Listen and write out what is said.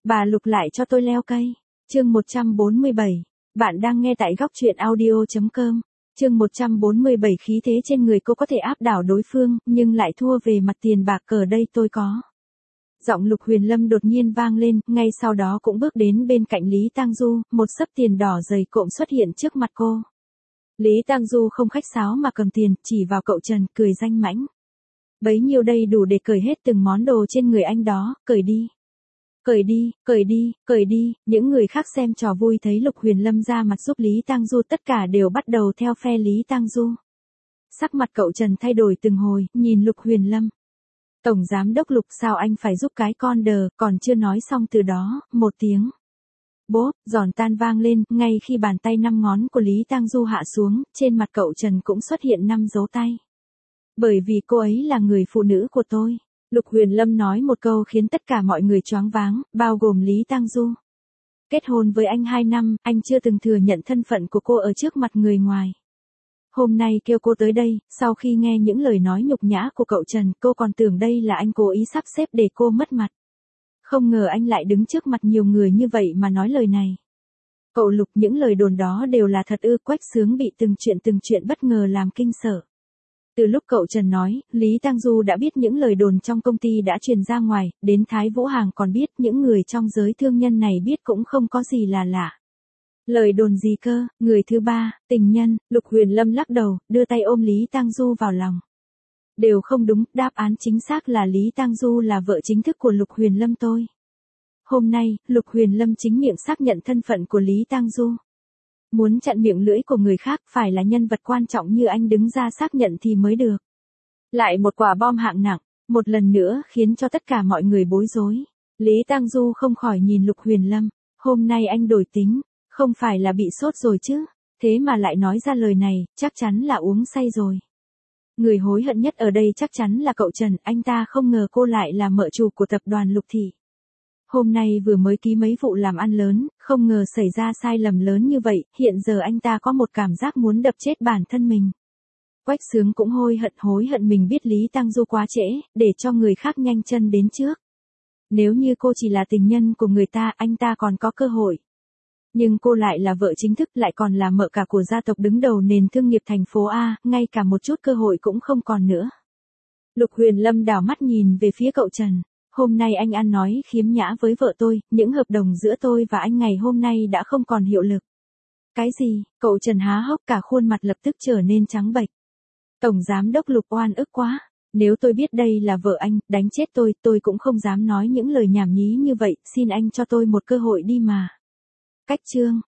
Bà Lục lại cho tôi leo cây. Chương 147. Bạn đang nghe tại góc truyện audio.com. Chương 147 khí thế trên người cô có thể áp đảo đối phương, nhưng lại thua về mặt tiền bạc cờ đây tôi có. Giọng Lục Huyền Lâm đột nhiên vang lên, ngay sau đó cũng bước đến bên cạnh Lý Tang Du, một xấp tiền đỏ dày cộm xuất hiện trước mặt cô. Lý Tang Du không khách sáo mà cầm tiền, chỉ vào cậu Trần, cười danh mãnh. Bấy nhiêu đây đủ để cởi hết từng món đồ trên người anh đó, cởi đi. Cởi đi, cởi đi, cởi đi, những người khác xem trò vui thấy Lục Huyền Lâm ra mặt giúp Lý Tang Du tất cả đều bắt đầu theo phe Lý Tang Du. Sắc mặt cậu Trần thay đổi từng hồi, nhìn Lục Huyền Lâm. Tổng giám đốc Lục sao anh phải giúp cái con đờ, còn chưa nói xong từ đó, một tiếng. Bốp, giòn tan vang lên, ngay khi bàn tay 5 ngón của Lý Tang Du hạ xuống, trên mặt cậu Trần cũng xuất hiện 5 dấu tay. Bởi vì cô ấy là người phụ nữ của tôi. Lục Huyền Lâm nói một câu khiến tất cả mọi người choáng váng, bao gồm Lý Tang Du. Kết hôn với anh 2 năm, anh chưa từng thừa nhận thân phận của cô ở trước mặt người ngoài. Hôm nay kêu cô tới đây, sau khi nghe những lời nói nhục nhã của cậu Trần, cô còn tưởng đây là anh cố ý sắp xếp để cô mất mặt. Không ngờ anh lại đứng trước mặt nhiều người như vậy mà nói lời này. Cậu Lục, những lời đồn đó đều là thật ư? Quách Xướng bị từng chuyện bất ngờ làm kinh sợ. Từ lúc cậu Trần nói, Lý Tang Du đã biết những lời đồn trong công ty đã truyền ra ngoài, đến Thái Vũ Hàng còn biết, những người trong giới thương nhân này biết cũng không có gì là lạ. Lời đồn gì cơ? Người thứ ba, tình nhân. Lục Huyền Lâm lắc đầu, đưa tay ôm Lý Tang Du vào lòng. Đều không đúng, đáp án chính xác là Lý Tang Du là vợ chính thức của Lục Huyền Lâm tôi. Hôm nay, Lục Huyền Lâm chính miệng xác nhận thân phận của Lý Tang Du. Muốn chặn miệng lưỡi của người khác phải là nhân vật quan trọng như anh đứng ra xác nhận thì mới được. Lại một quả bom hạng nặng, một lần nữa khiến cho tất cả mọi người bối rối. Lý Tang Du không khỏi nhìn Lục Huyền Lâm, hôm nay anh đổi tính, không phải là bị sốt rồi chứ, thế mà lại nói ra lời này, chắc chắn là uống say rồi. Người hối hận nhất ở đây chắc chắn là cậu Trần, anh ta không ngờ cô lại là mợ chủ của tập đoàn Lục Thị. Hôm nay vừa mới ký mấy vụ làm ăn lớn, không ngờ xảy ra sai lầm lớn như vậy, hiện giờ anh ta có một cảm giác muốn đập chết bản thân mình. Quách Xướng cũng hối hận mình biết Lý Tang Du quá trễ, để cho người khác nhanh chân đến trước. Nếu như cô chỉ là tình nhân của người ta, anh ta còn có cơ hội. Nhưng cô lại là vợ chính thức, lại còn là mợ cả của gia tộc đứng đầu nền thương nghiệp thành phố A, ngay cả một chút cơ hội cũng không còn nữa. Lục Huyền Lâm đảo mắt nhìn về phía cậu Trần. Hôm nay anh ăn nói khiếm nhã với vợ tôi, những hợp đồng giữa tôi và anh ngày hôm nay đã không còn hiệu lực. Cái gì? Cậu Trần há hốc, cả khuôn mặt lập tức trở nên trắng bệch. Tổng giám đốc Lục oan ức quá. Nếu tôi biết đây là vợ anh, đánh chết tôi cũng không dám nói những lời nhảm nhí như vậy, xin anh cho tôi một cơ hội đi mà. Cách chương.